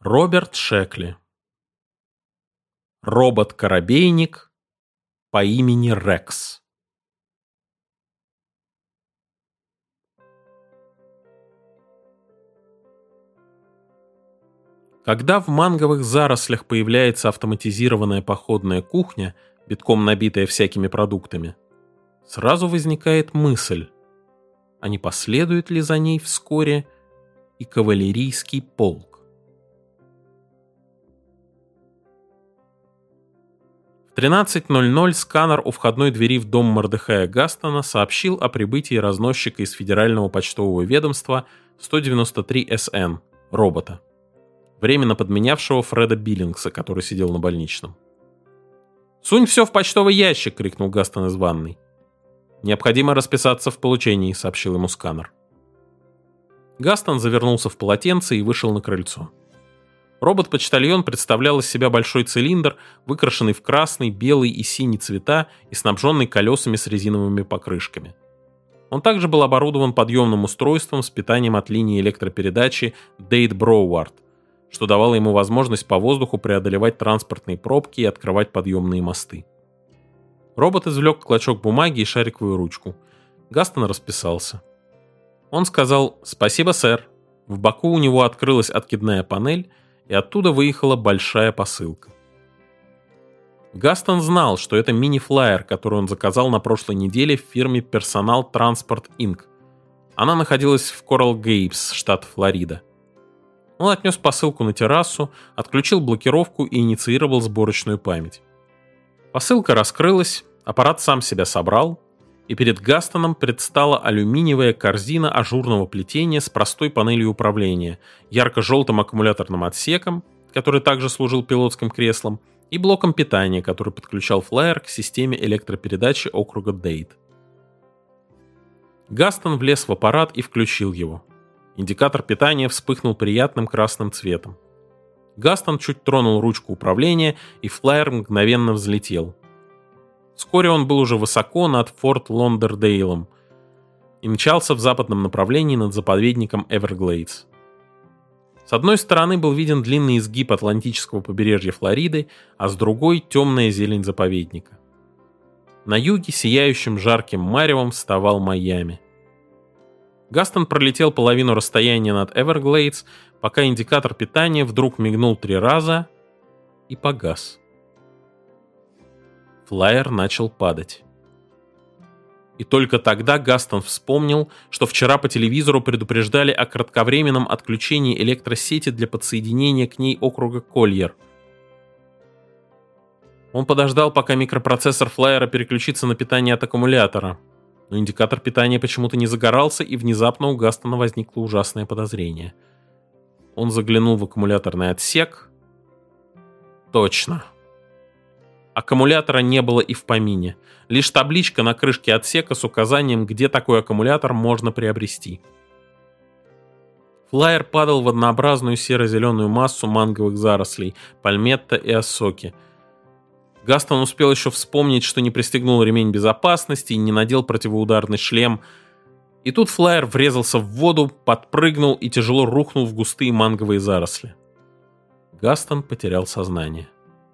Роберт Шекли. Робот-коробейник по имени Рекс. Когда в манговых зарослях появляется автоматизированная походная кухня, битком набитая всякими продуктами, сразу возникает мысль, а не последует ли за ней вскоре и кавалерийский полк? В 13:00 сканер у входной двери в дом Мордехая Гастона сообщил о прибытии разносчика из Федерального почтового ведомства 193 СН, робота, временно подменявшего Фреда Биллингса, который сидел на больничном. «Сунь все в почтовый ящик!» — крикнул Гастон из ванной. «Необходимо расписаться в получении», — сообщил ему сканер. Гастон завернулся в полотенце и вышел на крыльцо. Робот-почтальон представлял из себя большой цилиндр, выкрашенный в красный, белый и синий цвета и снабженный колесами с резиновыми покрышками. Он также был оборудован подъемным устройством с питанием от линии электропередачи Дейт-Броуард, что давало ему возможность по воздуху преодолевать транспортные пробки и открывать подъемные мосты. Робот извлек клочок бумаги и шариковую ручку. Гастон расписался. Он сказал «Спасибо, сэр». В боку у него открылась откидная панель, и оттуда выехала большая посылка. Гастон знал, что это мини-флайер, который он заказал на прошлой неделе в фирме Personal Transport Inc. Она находилась в Коралл-Гейбс, штат Флорида. Он отнес посылку на террасу, отключил блокировку и инициировал сборочную память. Посылка раскрылась, аппарат сам себя собрал, и перед Гастоном предстала алюминиевая корзина ажурного плетения с простой панелью управления, ярко-желтым аккумуляторным отсеком, который также служил пилотским креслом, и блоком питания, который подключал флайер к системе электропередачи округа Дейт. Гастон влез в аппарат и включил его. Индикатор питания вспыхнул приятным красным цветом. Гастон чуть тронул ручку управления, и флайер мгновенно взлетел. Вскоре он был уже высоко над Форт Лодердейлом и мчался в западном направлении над заповедником Эверглейдс. С одной стороны был виден длинный изгиб Атлантического побережья Флориды, а с другой — темная зелень заповедника. На юге сияющим жарким маревом вставал Майами. Гастон пролетел половину расстояния над Эверглейдс, пока индикатор питания вдруг мигнул 3 раза и погас. Флайер начал падать. И только тогда Гастон вспомнил, что вчера по телевизору предупреждали о кратковременном отключении электросети для подсоединения к ней округа Кольер. Он подождал, пока микропроцессор флайера переключится на питание от аккумулятора, но индикатор питания почему-то не загорался, и внезапно у Гастона возникло ужасное подозрение. Он заглянул в аккумуляторный отсек. Точно. Аккумулятора не было и в помине. Лишь табличка на крышке отсека с указанием, где такой аккумулятор можно приобрести. Флайер падал в однообразную серо-зеленую массу манговых зарослей, пальметта и осоки. Гастон успел еще вспомнить, что не пристегнул ремень безопасности и не надел противоударный шлем. И тут флайер врезался в воду, подпрыгнул и тяжело рухнул в густые манговые заросли. Гастон потерял сознание.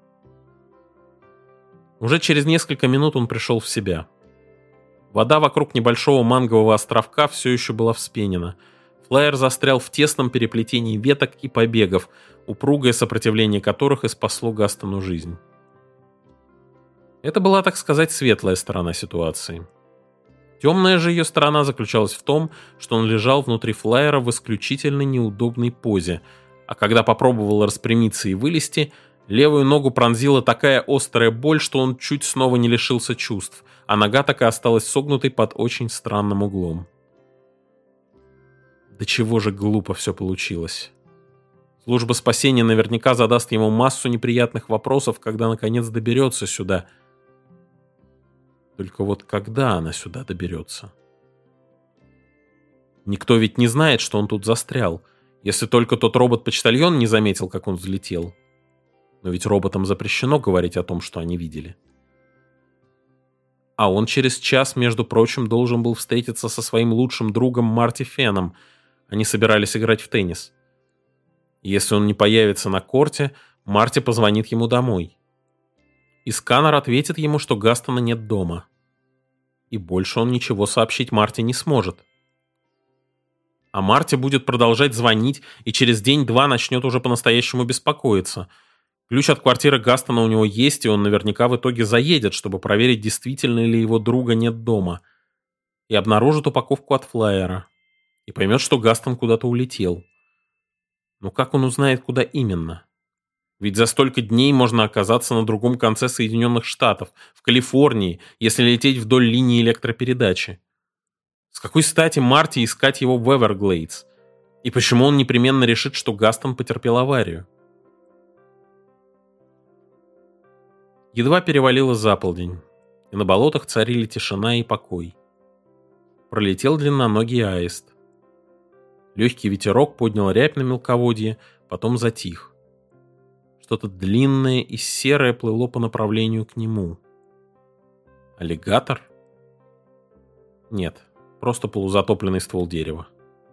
Уже через несколько минут он пришел в себя. Вода вокруг небольшого мангового островка все еще была вспенена. Флайер застрял в тесном переплетении веток и побегов, упругое сопротивление которых и спасло Гастону жизнь. Это была, так сказать, светлая сторона ситуации. Темная же ее сторона заключалась в том, что он лежал внутри флайера в исключительно неудобной позе, а когда попробовал распрямиться и вылезти, левую ногу пронзила такая острая боль, что он чуть снова не лишился чувств, а нога так и осталась согнутой под очень странным углом. До чего же глупо все получилось. Служба спасения наверняка задаст ему массу неприятных вопросов, когда наконец доберется сюда. Только вот когда она сюда доберется? Никто ведь не знает, что он тут застрял, если только тот робот-почтальон не заметил, как он взлетел. Но ведь роботам запрещено говорить о том, что они видели. А он через час, между прочим, должен был встретиться со своим лучшим другом Марти Феном. Они собирались играть в теннис. Если он не появится на корте, Марти позвонит ему домой. И сканер ответит ему, что Гастона нет дома. И больше он ничего сообщить Марти не сможет. А Марти будет продолжать звонить и через день-два начнет уже по-настоящему беспокоиться. Ключ от квартиры Гастона у него есть, и он наверняка в итоге заедет, чтобы проверить, действительно ли его друга нет дома. И обнаружит упаковку от флаера. И поймет, что Гастон куда-то улетел. Но как он узнает, куда именно? Ведь за столько дней можно оказаться на другом конце Соединенных Штатов, в Калифорнии, если лететь вдоль линии электропередачи. С какой стати Марти искать его в Эверглейдс? И почему он непременно решит, что Гастон потерпел аварию? Едва перевалило за полдень, и на болотах царили тишина и покой. Пролетел длинноногий аист. Легкий ветерок поднял рябь на мелководье, потом затих. Что-то длинное и серое плыло по направлению к нему. Аллигатор? Нет, просто полузатопленный ствол дерева.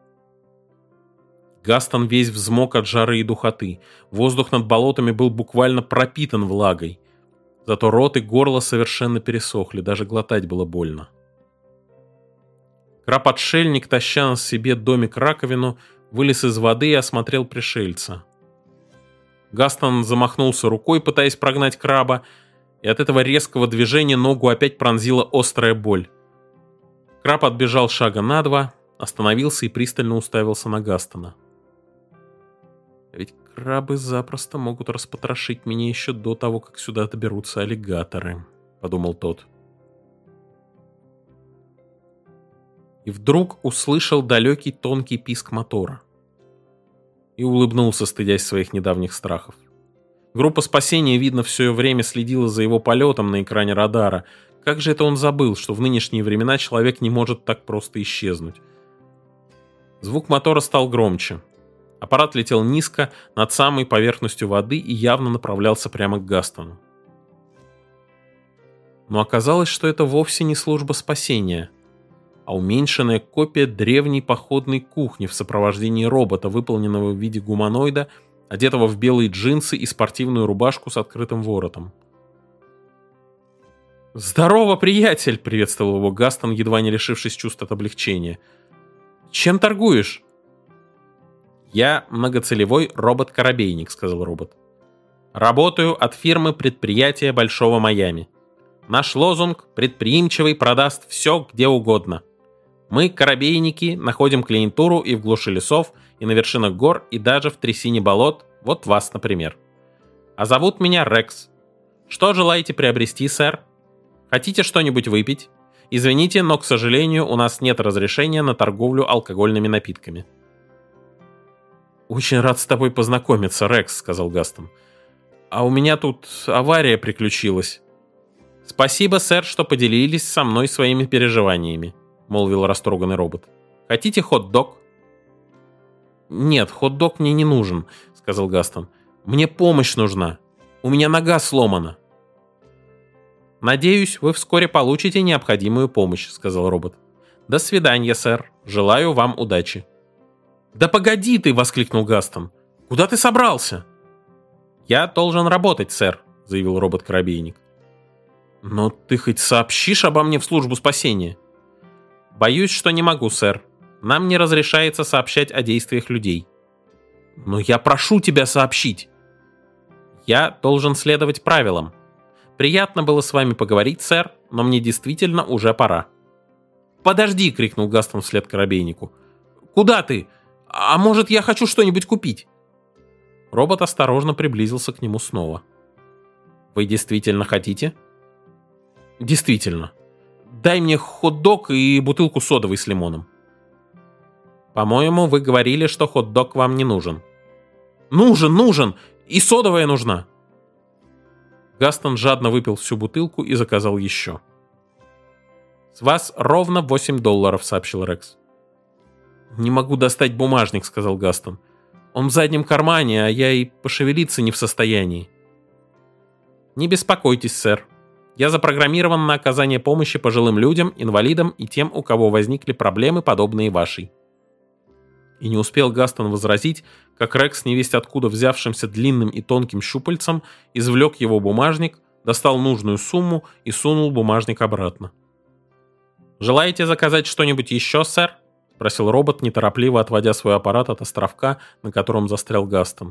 Гастон весь взмок от жары и духоты. Воздух над болотами был буквально пропитан влагой. Зато рот и горло совершенно пересохли, даже глотать было больно. Краб-отшельник, таща на себе домик-раковину, вылез из воды и осмотрел пришельца. Гастон замахнулся рукой, пытаясь прогнать краба, и от этого резкого движения ногу опять пронзила острая боль. Краб отбежал шага на два, остановился и пристально уставился на Гастона. «Ведь крабы запросто могут распотрошить меня еще до того, как сюда доберутся аллигаторы», — подумал тот. И вдруг услышал далекий тонкий писк мотора. И улыбнулся, стыдясь своих недавних страхов. Группа спасения, видно, все время следила за его полетом на экране радара. Как же это он забыл, что в нынешние времена человек не может так просто исчезнуть? Звук мотора стал громче. Аппарат летел низко, над самой поверхностью воды и явно направлялся прямо к Гастону. Но оказалось, что это вовсе не служба спасения, а уменьшенная копия древней походной кухни в сопровождении робота, выполненного в виде гуманоида, одетого в белые джинсы и спортивную рубашку с открытым воротом. «Здорово, приятель!» — приветствовал его Гастон, едва не лишившись чувств от облегчения. «Чем торгуешь?» «Я многоцелевой робот-корабейник», — сказал робот. «Работаю от фирмы предприятия Большого Майами. Наш лозунг «Предприимчивый продаст все, где угодно». Мы, корабейники, находим клиентуру и в глуши лесов, и на вершинах гор, и даже в трясине болот, вот вас, например. А зовут меня Рекс. Что желаете приобрести, сэр? Хотите что-нибудь выпить? Извините, но, к сожалению, у нас нет разрешения на торговлю алкогольными напитками». «Очень рад с тобой познакомиться, Рекс», — сказал Гастон. «А у меня тут авария приключилась». «Спасибо, сэр, что поделились со мной своими переживаниями», — молвил растроганный робот. «Хотите хот-дог?» «Нет, хот-дог мне не нужен», — сказал Гастон. «Мне помощь нужна. У меня нога сломана». «Надеюсь, вы вскоре получите необходимую помощь», — сказал робот. «До свидания, сэр. Желаю вам удачи». «Да погоди ты!» — воскликнул Гастон. «Куда ты собрался?» «Я должен работать, сэр», — заявил робот-корабейник. «Но ты хоть сообщишь обо мне в службу спасения?» «Боюсь, что не могу, сэр. Нам не разрешается сообщать о действиях людей». «Но я прошу тебя сообщить!» «Я должен следовать правилам. Приятно было с вами поговорить, сэр, но мне действительно уже пора». «Подожди!» — крикнул Гастон вслед корабейнику. «Куда ты? А может, я хочу что-нибудь купить?» Робот осторожно приблизился к нему снова. «Вы действительно хотите?» «Действительно. Дай мне хот-дог и бутылку содовой с лимоном». «По-моему, вы говорили, что хот-дог вам не нужен». «Нужен! И содовая нужна!» Гастон жадно выпил всю бутылку и заказал еще. «С вас ровно $8, — сообщил Рекс. «Не могу достать бумажник, — сказал Гастон. Он в заднем кармане, а я и пошевелиться не в состоянии». «Не беспокойтесь, сэр. Я запрограммирован на оказание помощи пожилым людям, инвалидам и тем, у кого возникли проблемы, подобные вашей». И не успел Гастон возразить, как Рекс, невесть откуда взявшимся длинным и тонким щупальцем, извлек его бумажник, достал нужную сумму и сунул бумажник обратно. «Желаете заказать что-нибудь еще, сэр?» — спросил робот, неторопливо отводя свой аппарат от островка, на котором застрял Гастон.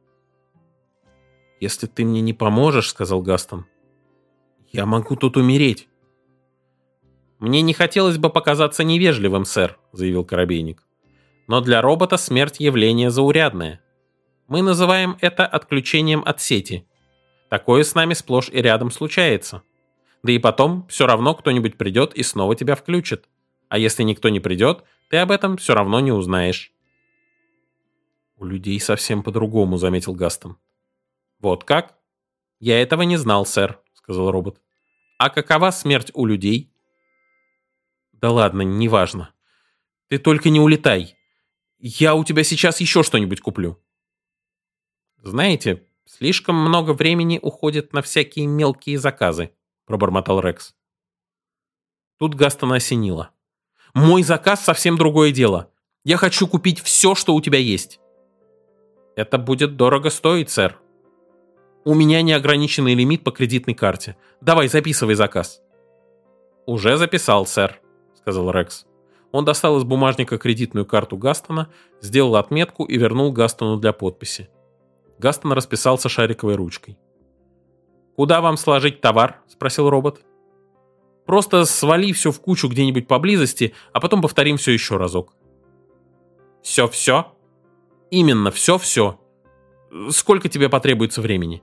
«Если ты мне не поможешь, — сказал Гастон, — я могу тут умереть». «Мне не хотелось бы показаться невежливым, сэр», — заявил Коробейник. «Но для робота смерть — явление заурядное. Мы называем это отключением от сети. Такое с нами сплошь и рядом случается. Да и потом все равно кто-нибудь придет и снова тебя включит. А если никто не придет, ты об этом все равно не узнаешь». «У людей совсем по-другому», — заметил Гастон. «Вот как? Я этого не знал, сэр», — сказал робот. «А какова смерть у людей?» «Да ладно, неважно. Ты только не улетай. Я у тебя сейчас еще что-нибудь куплю». «Знаете, слишком много времени уходит на всякие мелкие заказы», — пробормотал Рекс. Тут Гастона осенило. «Мой заказ совсем другое дело. Я хочу купить все, что у тебя есть». «Это будет дорого стоить, сэр». «У меня неограниченный лимит по кредитной карте. Давай, записывай заказ». «Уже записал, сэр», — сказал Рекс. Он достал из бумажника кредитную карту Гастона, сделал отметку и вернул Гастону для подписи. Гастон расписался шариковой ручкой. «Куда вам сложить товар?» — спросил робот. «Просто свали все в кучу где-нибудь поблизости, а потом повторим все еще разок». «Все-все?» «Именно, все-все. Сколько тебе потребуется времени?»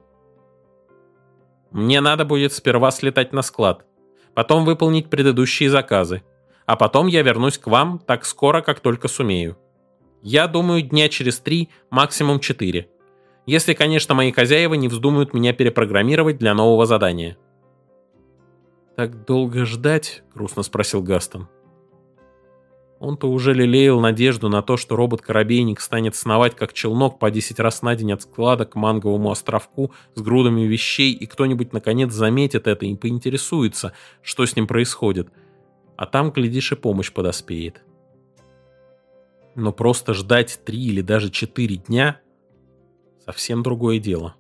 «Мне надо будет сперва слетать на склад, потом выполнить предыдущие заказы, а потом я вернусь к вам так скоро, как только сумею. Я думаю, дня через 3, максимум 4. Если, конечно, мои хозяева не вздумают меня перепрограммировать для нового задания». «Так долго ждать?» — грустно спросил Гастон. Он-то уже лелеял надежду на то, что робот-коробейник станет сновать как челнок по 10 раз на день от склада к манговому островку с грудами вещей, и кто-нибудь наконец заметит это и поинтересуется, что с ним происходит. А там, глядишь, и помощь подоспеет. Но просто ждать 3 или даже 4 дня — совсем другое дело.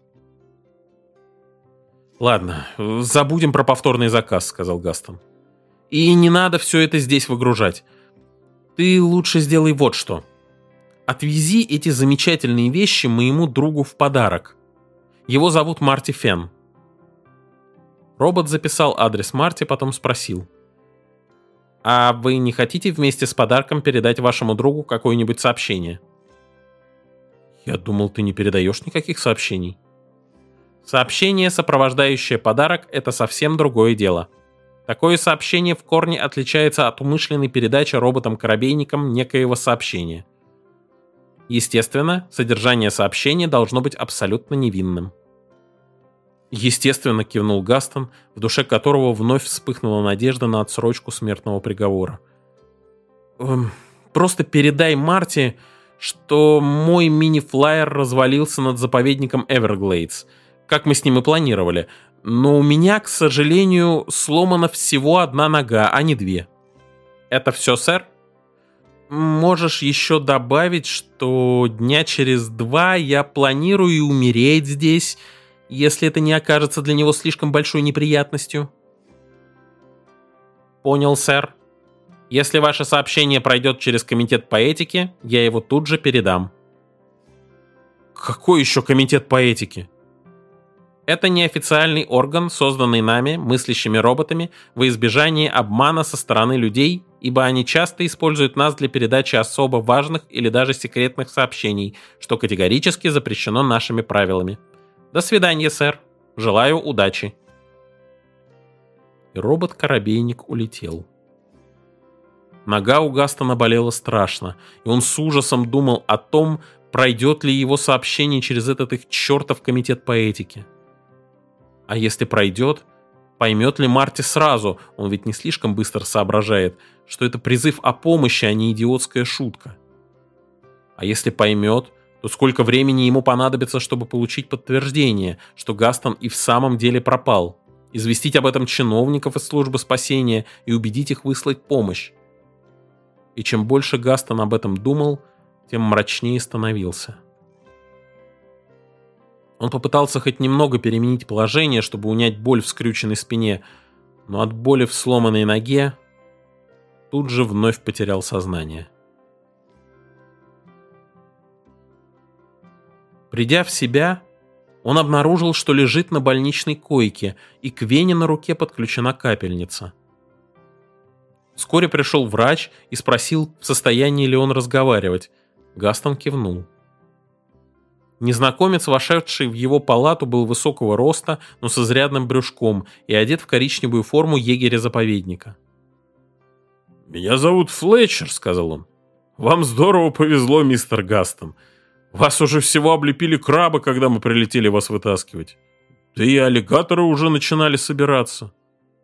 «Ладно, забудем про повторный заказ», — сказал Гастон. «И не надо все это здесь выгружать. Ты лучше сделай вот что. Отвези эти замечательные вещи моему другу в подарок. Его зовут Марти Фен». Робот записал адрес Марти, потом спросил. «А вы не хотите вместе с подарком передать вашему другу какое-нибудь сообщение?» «Я думал, ты не передаешь никаких сообщений». «Сообщение, сопровождающее подарок, это совсем другое дело. Такое сообщение в корне отличается от умышленной передачи роботом-коробейником некоего сообщения. Естественно, содержание сообщения должно быть абсолютно невинным». «Естественно», — кивнул Гастон, в душе которого вновь вспыхнула надежда на отсрочку смертного приговора. «Просто передай Марти, что мой мини-флайер развалился над заповедником Эверглейдс, как мы с ним и планировали, но у меня, к сожалению, сломана всего одна нога, а не 2. Это все, сэр? Можешь еще добавить, что дня через 2 я планирую умереть здесь, если это не окажется для него слишком большой неприятностью». «Понял, сэр. Если ваше сообщение пройдет через комитет по этике, я его тут же передам». «Какой еще комитет по этике?» «Это неофициальный орган, созданный нами, мыслящими роботами, во избежание обмана со стороны людей, ибо они часто используют нас для передачи особо важных или даже секретных сообщений, что категорически запрещено нашими правилами. До свидания, сэр. Желаю удачи». И робот-коробейник улетел. Нога у Гастона болела страшно, и он с ужасом думал о том, пройдет ли его сообщение через этот их чертов комитет по этике. А если пройдет, поймет ли Марти сразу, он ведь не слишком быстро соображает, что это призыв о помощи, а не идиотская шутка. А если поймет, то сколько времени ему понадобится, чтобы получить подтверждение, что Гастон и в самом деле пропал, известить об этом чиновников из службы спасения и убедить их выслать помощь. И чем больше Гастон об этом думал, тем мрачнее становился. Он попытался хоть немного переменить положение, чтобы унять боль в скрюченной спине, но от боли в сломанной ноге тут же вновь потерял сознание. Придя в себя, он обнаружил, что лежит на больничной койке, и к вене на руке подключена капельница. Вскоре пришел врач и спросил, в состоянии ли он разговаривать. Гастон кивнул. Незнакомец, вошедший в его палату, был высокого роста, но с изрядным брюшком и одет в коричневую форму егеря-заповедника. «Меня зовут Флетчер», — сказал он. «Вам здорово повезло, мистер Гастон. Вас уже всего облепили крабы, когда мы прилетели вас вытаскивать. Да и аллигаторы уже начинали собираться».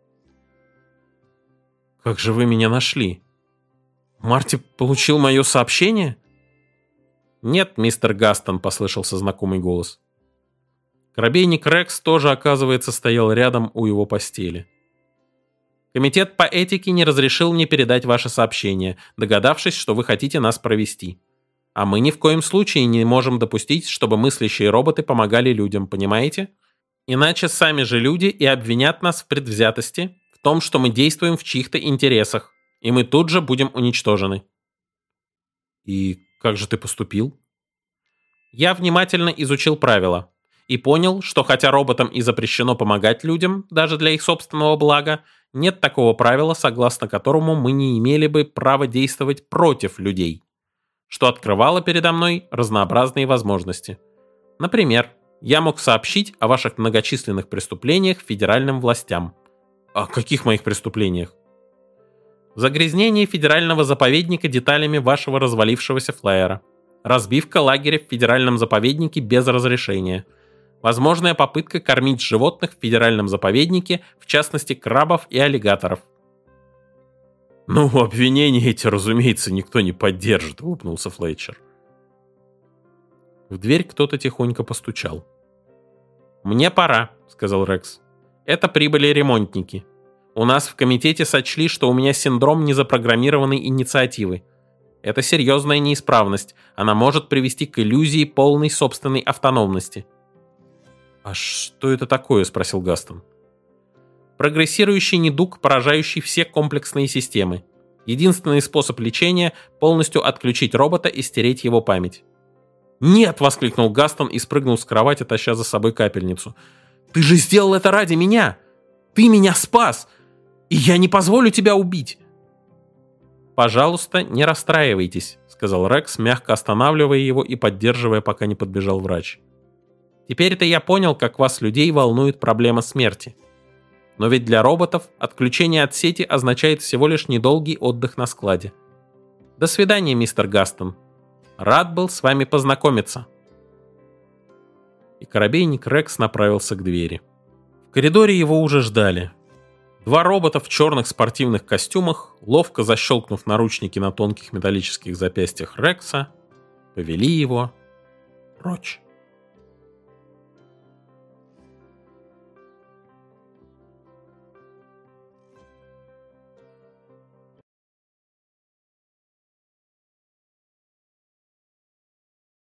«Как же вы меня нашли? Марти получил мое сообщение?» «Нет, мистер Гастон», — послышался знакомый голос. Корабейник Рекс тоже, оказывается, стоял рядом у его постели. «Комитет по этике не разрешил мне передать ваше сообщение, догадавшись, что вы хотите нас провести. А мы ни в коем случае не можем допустить, чтобы мыслящие роботы помогали людям, понимаете? Иначе сами же люди и обвинят нас в предвзятости, в том, что мы действуем в чьих-то интересах, и мы тут же будем уничтожены». «И как же ты поступил?» «Я внимательно изучил правила и понял, что хотя роботам и запрещено помогать людям, даже для их собственного блага, нет такого правила, согласно которому мы не имели бы права действовать против людей, что открывало передо мной разнообразные возможности. Например, я мог сообщить о ваших многочисленных преступлениях федеральным властям». «О каких моих преступлениях?» «Загрязнение федерального заповедника деталями вашего развалившегося флайера. Разбивка лагеря в федеральном заповеднике без разрешения. Возможная попытка кормить животных в федеральном заповеднике, в частности крабов и аллигаторов». «Ну, обвинения эти, разумеется, никто не поддержит», — улыбнулся Флетчер. В дверь кто-то тихонько постучал. «Мне пора», — сказал Рекс. «Это прибыли ремонтники. У нас в комитете сочли, что у меня синдром незапрограммированной инициативы. Это серьезная неисправность. Она может привести к иллюзии полной собственной автономности». «А что это такое?» — спросил Гастон. «Прогрессирующий недуг, поражающий все комплексные системы. Единственный способ лечения — полностью отключить робота и стереть его память». «Нет!» — воскликнул Гастон и спрыгнул с кровати, таща за собой капельницу. «Ты же сделал это ради меня! Ты меня спас! И я не позволю тебя убить!» «Пожалуйста, не расстраивайтесь», — сказал Рекс, мягко останавливая его и поддерживая, пока не подбежал врач. «Теперь-то я понял, как вас, людей, волнует проблема смерти. Но ведь для роботов отключение от сети означает всего лишь недолгий отдых на складе. До свидания, мистер Гастон. Рад был с вами познакомиться». И корабейник Рекс направился к двери. В коридоре его уже ждали. Два робота в черных спортивных костюмах, ловко защелкнув наручники на тонких металлических запястьях Рекса, повели его прочь.